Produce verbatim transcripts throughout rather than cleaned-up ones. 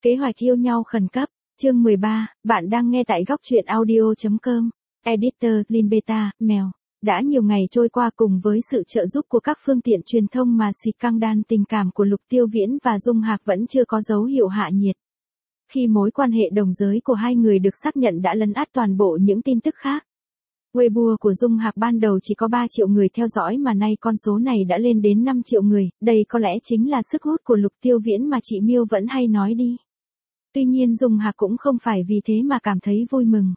Kế hoạch yêu nhau khẩn cấp, chương mười ba, bạn đang nghe tại góc truyện audio.com, editor, Lin Beta, Mèo. Đã nhiều ngày trôi qua cùng với sự trợ giúp của các phương tiện truyền thông mà scandal tình cảm của Lục Tiêu Viễn và Dung Hạc vẫn chưa có dấu hiệu hạ nhiệt. Khi mối quan hệ đồng giới của hai người được xác nhận đã lấn át toàn bộ những tin tức khác. Weibo của Dung Hạc ban đầu chỉ có ba triệu người theo dõi mà nay con số này đã lên đến năm triệu người, đây có lẽ chính là sức hút của Lục Tiêu Viễn mà chị Miêu vẫn hay nói đi. Tuy nhiên Dung Hạc cũng không phải vì thế mà cảm thấy vui mừng.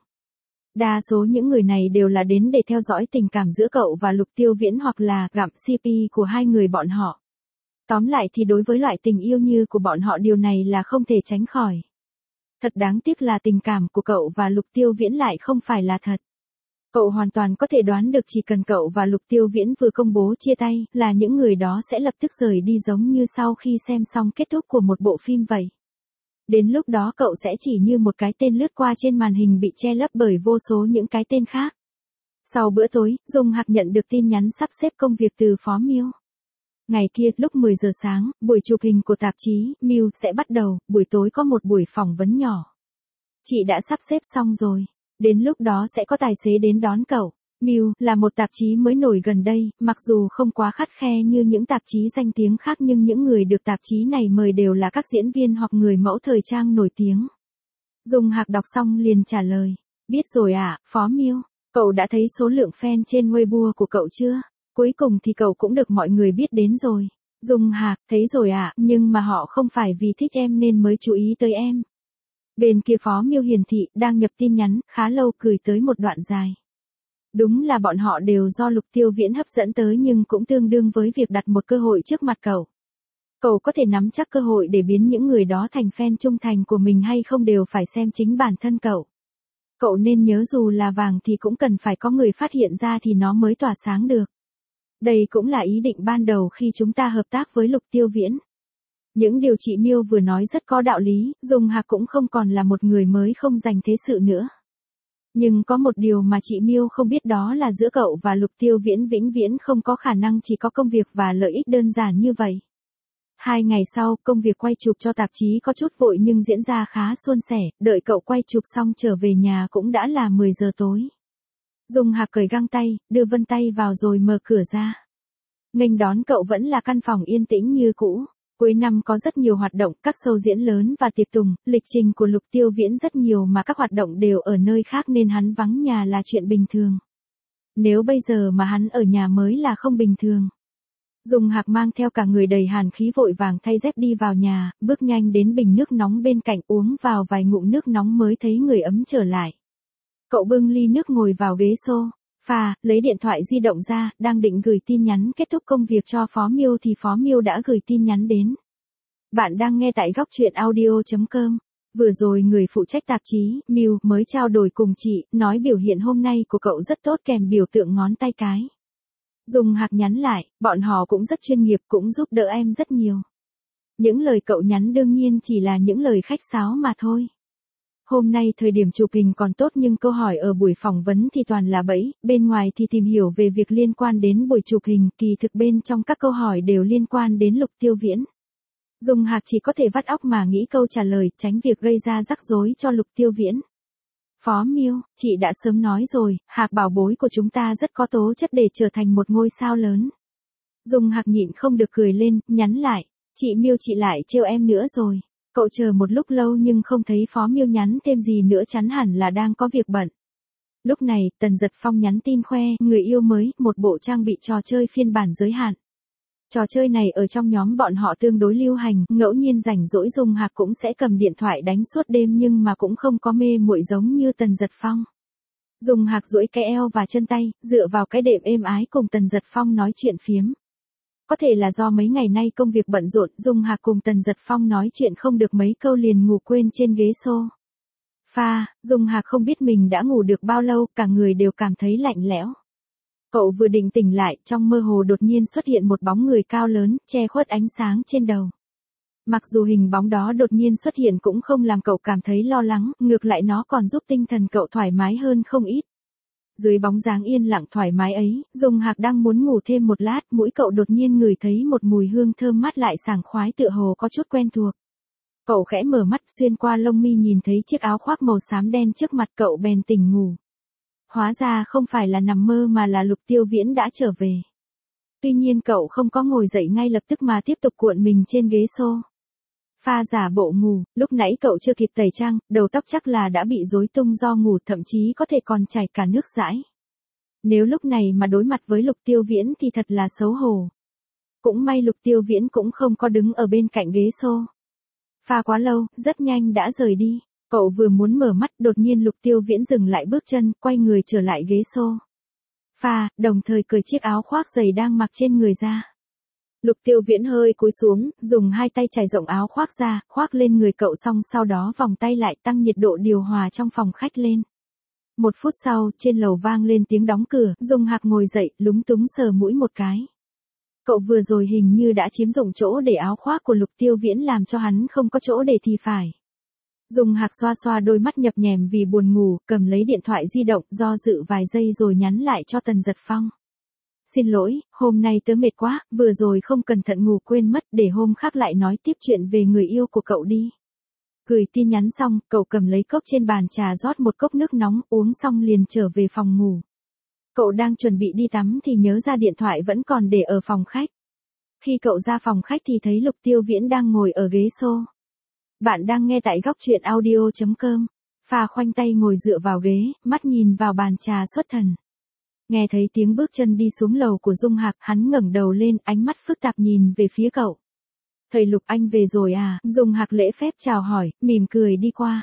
Đa số những người này đều là đến để theo dõi tình cảm giữa cậu và Lục Tiêu Viễn hoặc là gặm xê pê của hai người bọn họ. Tóm lại thì đối với loại tình yêu như của bọn họ điều này là không thể tránh khỏi. Thật đáng tiếc là tình cảm của cậu và Lục Tiêu Viễn lại không phải là thật. Cậu hoàn toàn có thể đoán được chỉ cần cậu và Lục Tiêu Viễn vừa công bố chia tay là những người đó sẽ lập tức rời đi giống như sau khi xem xong kết thúc của một bộ phim vậy. Đến lúc đó cậu sẽ chỉ như một cái tên lướt qua trên màn hình bị che lấp bởi vô số những cái tên khác. Sau bữa tối, Dung Hạc nhận được tin nhắn sắp xếp công việc từ Phó Miêu. Ngày kia, lúc mười giờ sáng, buổi chụp hình của tạp chí Miêu sẽ bắt đầu, buổi tối có một buổi phỏng vấn nhỏ. Chị đã sắp xếp xong rồi. Đến lúc đó sẽ có tài xế đến đón cậu. Miu là một tạp chí mới nổi gần đây, mặc dù không quá khắt khe như những tạp chí danh tiếng khác nhưng những người được tạp chí này mời đều là các diễn viên hoặc người mẫu thời trang nổi tiếng. Dung Hạc đọc xong liền trả lời. Biết rồi ạ, à, Phó Miu. Cậu đã thấy số lượng fan trên Weibo của cậu chưa? Cuối cùng thì cậu cũng được mọi người biết đến rồi. Dung Hạc, thấy rồi ạ, à, nhưng mà họ không phải vì thích em nên mới chú ý tới em. Bên kia Phó Miêu hiển thị, đang nhập tin nhắn, khá lâu gửi tới một đoạn dài. Đúng là bọn họ đều do Lục Tiêu Viễn hấp dẫn tới nhưng cũng tương đương với việc đặt một cơ hội trước mặt cậu. Cậu có thể nắm chắc cơ hội để biến những người đó thành fan trung thành của mình hay không đều phải xem chính bản thân cậu. Cậu nên nhớ dù là vàng thì cũng cần phải có người phát hiện ra thì nó mới tỏa sáng được. Đây cũng là ý định ban đầu khi chúng ta hợp tác với Lục Tiêu Viễn. Những điều chị Miêu vừa nói rất có đạo lý, Dung Hạc cũng không còn là một người mới không dành thế sự nữa. Nhưng có một điều mà chị Miêu không biết đó là giữa cậu và Lục Tiêu Viễn vĩnh viễn không có khả năng chỉ có công việc và lợi ích đơn giản như vậy. Hai ngày sau, công việc quay chụp cho tạp chí có chút vội nhưng diễn ra khá suôn sẻ, đợi cậu quay chụp xong trở về nhà cũng đã là mười giờ tối. Dung Hạc cởi găng tay, đưa vân tay vào rồi mở cửa ra. Nghênh đón cậu vẫn là căn phòng yên tĩnh như cũ. Cuối năm có rất nhiều hoạt động, các show diễn lớn và tiệc tùng, lịch trình của Lục Tiêu Viễn rất nhiều mà các hoạt động đều ở nơi khác nên hắn vắng nhà là chuyện bình thường. Nếu bây giờ mà hắn ở nhà mới là không bình thường. Dung Hạc mang theo cả người đầy hàn khí vội vàng thay dép đi vào nhà, bước nhanh đến bình nước nóng bên cạnh uống vào vài ngụm nước nóng mới thấy người ấm trở lại. Cậu bưng ly nước ngồi vào ghế xô. Phà, lấy điện thoại di động ra, đang định gửi tin nhắn kết thúc công việc cho Phó Miêu thì Phó Miêu đã gửi tin nhắn đến. Bạn đang nghe tại góc truyện audio.com. Vừa rồi người phụ trách tạp chí, Miu, mới trao đổi cùng chị, nói biểu hiện hôm nay của cậu rất tốt kèm biểu tượng ngón tay cái. Dung Hạc nhắn lại, bọn họ cũng rất chuyên nghiệp cũng giúp đỡ em rất nhiều. Những lời cậu nhắn đương nhiên chỉ là những lời khách sáo mà thôi. Hôm nay thời điểm chụp hình còn tốt nhưng câu hỏi ở buổi phỏng vấn thì toàn là bẫy, bên ngoài thì tìm hiểu về việc liên quan đến buổi chụp hình, kỳ thực bên trong các câu hỏi đều liên quan đến Lục Tiêu Viễn. Dung Hạc chỉ có thể vắt óc mà nghĩ câu trả lời, tránh việc gây ra rắc rối cho Lục Tiêu Viễn. Phó Miêu, chị đã sớm nói rồi, Hạc bảo bối của chúng ta rất có tố chất để trở thành một ngôi sao lớn. Dung Hạc nhịn không được cười lên, nhắn lại, chị Miêu chị lại trêu em nữa rồi. Cậu chờ một lúc lâu nhưng không thấy Phó Miêu nhắn thêm gì nữa chắn hẳn là đang có việc bận. Lúc này, Tần Giật Phong nhắn tin khoe, người yêu mới, một bộ trang bị trò chơi phiên bản giới hạn. Trò chơi này ở trong nhóm bọn họ tương đối lưu hành, ngẫu nhiên rảnh rỗi Dung Hạc cũng sẽ cầm điện thoại đánh suốt đêm nhưng mà cũng không có mê muội giống như Tần Giật Phong. Dung Hạc duỗi cái eo và chân tay, dựa vào cái đệm êm ái cùng Tần Giật Phong nói chuyện phiếm. Có thể là do mấy ngày nay công việc bận rộn, Dung Hạc cùng Tần Giật Phong nói chuyện không được mấy câu liền ngủ quên trên ghế xô. Pha, Dung Hạc không biết mình đã ngủ được bao lâu, cả người đều cảm thấy lạnh lẽo. Cậu vừa định tỉnh lại, trong mơ hồ đột nhiên xuất hiện một bóng người cao lớn, che khuất ánh sáng trên đầu. Mặc dù hình bóng đó đột nhiên xuất hiện cũng không làm cậu cảm thấy lo lắng, ngược lại nó còn giúp tinh thần cậu thoải mái hơn không ít. Dưới bóng dáng yên lặng thoải mái ấy, Dung Hạc đang muốn ngủ thêm một lát, mũi cậu đột nhiên ngửi thấy một mùi hương thơm mát lại sảng khoái tựa hồ có chút quen thuộc. Cậu khẽ mở mắt xuyên qua lông mi nhìn thấy chiếc áo khoác màu xám đen trước mặt cậu bèn tỉnh ngủ. Hóa ra không phải là nằm mơ mà là Lục Tiêu Viễn đã trở về. Tuy nhiên cậu không có ngồi dậy ngay lập tức mà tiếp tục cuộn mình trên ghế xô. Pha giả bộ ngủ, lúc nãy cậu chưa kịp tẩy trang, đầu tóc chắc là đã bị rối tung do ngủ, thậm chí có thể còn chảy cả nước dãi. Nếu lúc này mà đối mặt với Lục Tiêu Viễn thì thật là xấu hổ. Cũng may Lục Tiêu Viễn cũng không có đứng ở bên cạnh ghế xô. Pha quá lâu, rất nhanh đã rời đi. Cậu vừa muốn mở mắt, đột nhiên Lục Tiêu Viễn dừng lại bước chân, quay người trở lại ghế xô. Pha, đồng thời cởi chiếc áo khoác dày đang mặc trên người ra. Lục Tiêu Viễn hơi cúi xuống, dùng hai tay trải rộng áo khoác ra, khoác lên người cậu xong sau đó vòng tay lại tăng nhiệt độ điều hòa trong phòng khách lên. Một phút sau, trên lầu vang lên tiếng đóng cửa, Dung Hạc ngồi dậy, lúng túng sờ mũi một cái. Cậu vừa rồi hình như đã chiếm dụng chỗ để áo khoác của Lục Tiêu Viễn làm cho hắn không có chỗ để thì phải. Dung Hạc xoa xoa đôi mắt nhập nhèm vì buồn ngủ, cầm lấy điện thoại di động, do dự vài giây rồi nhắn lại cho Tần Giật Phong. Xin lỗi, hôm nay tớ mệt quá, vừa rồi không cẩn thận ngủ quên mất, để hôm khác lại nói tiếp chuyện về người yêu của cậu đi. Gửi tin nhắn xong, cậu cầm lấy cốc trên bàn trà rót một cốc nước nóng, uống xong liền trở về phòng ngủ. Cậu đang chuẩn bị đi tắm thì nhớ ra điện thoại vẫn còn để ở phòng khách. Khi cậu ra phòng khách thì thấy Lục Tiêu Viễn đang ngồi ở ghế xô. Bạn đang nghe tại góc truyện audio chấm com. Pha khoanh tay ngồi dựa vào ghế, mắt nhìn vào bàn trà xuất thần. Nghe thấy tiếng bước chân đi xuống lầu của Dung Hạc, hắn ngẩng đầu lên, ánh mắt phức tạp nhìn về phía cậu. Thầy Lục anh về rồi à? Dung Hạc lễ phép chào hỏi, mỉm cười đi qua.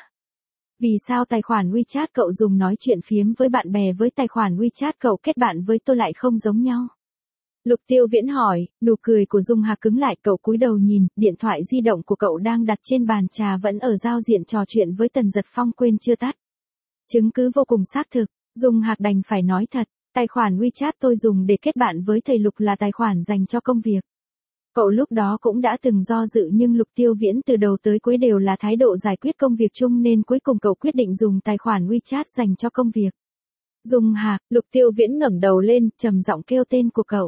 Vì sao tài khoản WeChat cậu dùng nói chuyện phiếm với bạn bè với tài khoản WeChat cậu kết bạn với tôi lại không giống nhau? Lục Tiêu Viễn hỏi, nụ cười của Dung Hạc cứng lại, cậu cúi đầu nhìn, điện thoại di động của cậu đang đặt trên bàn trà vẫn ở giao diện trò chuyện với Tần Giật Phong quên chưa tắt. Chứng cứ vô cùng xác thực, Dung Hạc đành phải nói thật, tài khoản WeChat tôi dùng để kết bạn với thầy Lục là tài khoản dành cho công việc. Cậu lúc đó cũng đã từng do dự nhưng Lục Tiêu Viễn từ đầu tới cuối đều là thái độ giải quyết công việc chung nên cuối cùng cậu quyết định dùng tài khoản WeChat dành cho công việc. Dung Hạc, Lục Tiêu Viễn ngẩng đầu lên, trầm giọng kêu tên của cậu.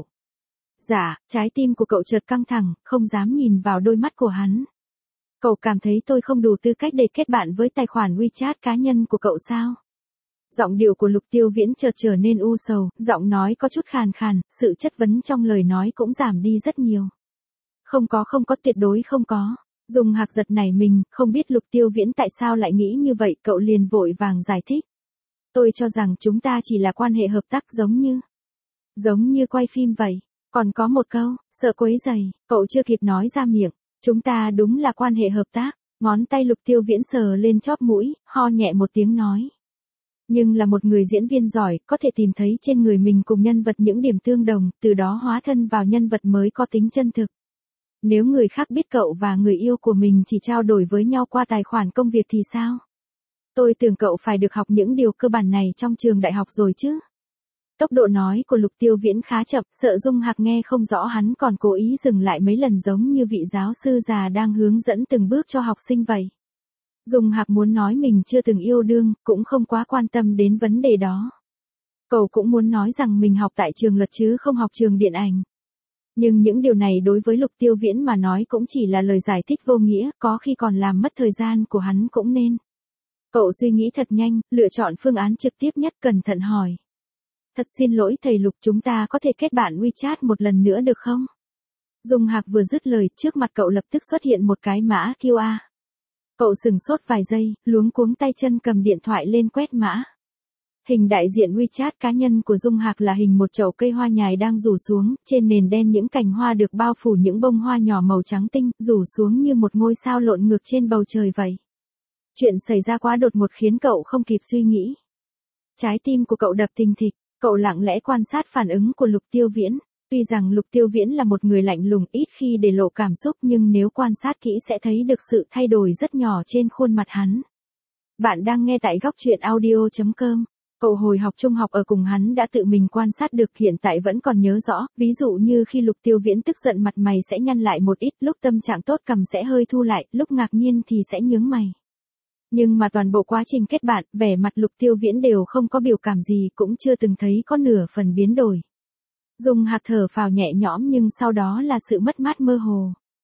Dạ, trái tim của cậu chợt căng thẳng, không dám nhìn vào đôi mắt của hắn. Cậu cảm thấy tôi không đủ tư cách để kết bạn với tài khoản WeChat cá nhân của cậu sao? Giọng điệu của Lục Tiêu Viễn chợt trở nên u sầu, giọng nói có chút khàn khàn, sự chất vấn trong lời nói cũng giảm đi rất nhiều. Không có không có tuyệt đối không có. Dung Hạc giật nảy mình, không biết Lục Tiêu Viễn tại sao lại nghĩ như vậy, cậu liền vội vàng giải thích. Tôi cho rằng chúng ta chỉ là quan hệ hợp tác giống như... Giống như quay phim vậy. Còn có một câu, sợ quấy rầy, cậu chưa kịp nói ra miệng. Chúng ta đúng là quan hệ hợp tác. Ngón tay Lục Tiêu Viễn sờ lên chóp mũi, ho nhẹ một tiếng nói. Nhưng là một người diễn viên giỏi, có thể tìm thấy trên người mình cùng nhân vật những điểm tương đồng, từ đó hóa thân vào nhân vật mới có tính chân thực. Nếu người khác biết cậu và người yêu của mình chỉ trao đổi với nhau qua tài khoản công việc thì sao? Tôi tưởng cậu phải được học những điều cơ bản này trong trường đại học rồi chứ. Tốc độ nói của Lục Tiêu Viễn khá chậm, sợ Dung Hạc nghe không rõ hắn còn cố ý dừng lại mấy lần giống như vị giáo sư già đang hướng dẫn từng bước cho học sinh vậy. Dung Hạc muốn nói mình chưa từng yêu đương, cũng không quá quan tâm đến vấn đề đó. Cậu cũng muốn nói rằng mình học tại trường luật chứ không học trường điện ảnh. Nhưng những điều này đối với Lục Tiêu Viễn mà nói cũng chỉ là lời giải thích vô nghĩa, có khi còn làm mất thời gian của hắn cũng nên. Cậu suy nghĩ thật nhanh, lựa chọn phương án trực tiếp nhất, cẩn thận hỏi. Thật xin lỗi thầy Lục, chúng ta có thể kết bạn WeChat một lần nữa được không? Dung Hạc vừa dứt lời, trước mặt cậu lập tức xuất hiện một cái mã quy rờ. Cậu sừng sốt vài giây, luống cuống tay chân cầm điện thoại lên quét mã. Hình đại diện WeChat cá nhân của Dung Hạc là hình một chậu cây hoa nhài đang rủ xuống, trên nền đen những cành hoa được bao phủ những bông hoa nhỏ màu trắng tinh, rủ xuống như một ngôi sao lộn ngược trên bầu trời vậy. Chuyện xảy ra quá đột ngột khiến cậu không kịp suy nghĩ. Trái tim của cậu đập thình thịch, cậu lặng lẽ quan sát phản ứng của Lục Tiêu Viễn. Tuy rằng Lục Tiêu Viễn là một người lạnh lùng ít khi để lộ cảm xúc nhưng nếu quan sát kỹ sẽ thấy được sự thay đổi rất nhỏ trên khuôn mặt hắn. Bạn đang nghe tại góc truyện audio chấm com. Cậu hồi học trung học ở cùng hắn đã tự mình quan sát được, hiện tại vẫn còn nhớ rõ, ví dụ như khi Lục Tiêu Viễn tức giận mặt mày sẽ nhăn lại một ít, lúc tâm trạng tốt cằm sẽ hơi thu lại, lúc ngạc nhiên thì sẽ nhướng mày. Nhưng mà toàn bộ quá trình kết bạn, vẻ mặt Lục Tiêu Viễn đều không có biểu cảm gì, cũng chưa từng thấy có nửa phần biến đổi. Dung Hạc thở phào nhẹ nhõm nhưng sau đó là sự mất mát mơ hồ.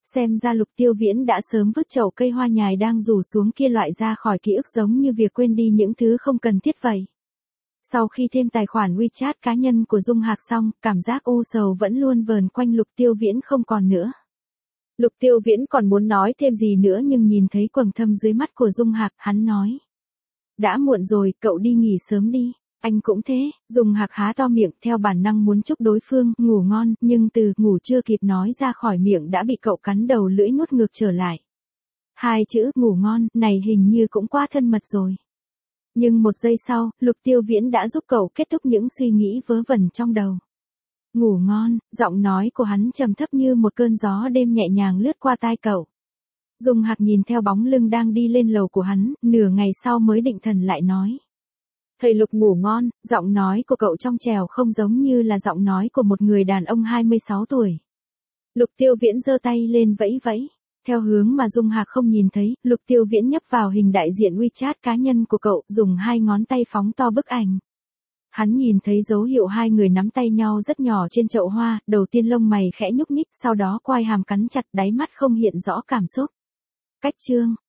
Xem ra Lục Tiêu Viễn đã sớm vứt chậu cây hoa nhài đang rủ xuống kia loại ra khỏi ký ức, giống như việc quên đi những thứ không cần thiết vậy. Sau khi thêm tài khoản WeChat cá nhân của Dung Hạc xong, cảm giác u sầu vẫn luôn vờn quanh Lục Tiêu Viễn không còn nữa. Lục Tiêu Viễn còn muốn nói thêm gì nữa nhưng nhìn thấy quầng thâm dưới mắt của Dung Hạc, hắn nói. Đã muộn rồi, cậu đi nghỉ sớm đi. Anh cũng thế. Dung Hạc há to miệng theo bản năng muốn chúc đối phương ngủ ngon, nhưng từ ngủ chưa kịp nói ra khỏi miệng đã bị cậu cắn đầu lưỡi nuốt ngược trở lại. Hai chữ ngủ ngon này hình như cũng quá thân mật rồi. Nhưng một giây sau, Lục Tiêu Viễn đã giúp cậu kết thúc những suy nghĩ vớ vẩn trong đầu. Ngủ ngon, giọng nói của hắn trầm thấp như một cơn gió đêm nhẹ nhàng lướt qua tai cậu. Dung Hạc nhìn theo bóng lưng đang đi lên lầu của hắn, nửa ngày sau mới định thần lại nói. Thầy Lục ngủ ngon, giọng nói của cậu trong trẻo không giống như là giọng nói của một người đàn ông hai mươi sáu tuổi. Lục Tiêu Viễn giơ tay lên vẫy vẫy. Theo hướng mà Dung Hạc không nhìn thấy, Lục Tiêu Viễn nhấp vào hình đại diện WeChat cá nhân của cậu, dùng hai ngón tay phóng to bức ảnh. Hắn nhìn thấy dấu hiệu hai người nắm tay nhau rất nhỏ trên chậu hoa, đầu tiên lông mày khẽ nhúc nhích, sau đó quai hàm cắn chặt, đáy mắt không hiện rõ cảm xúc. Cách chương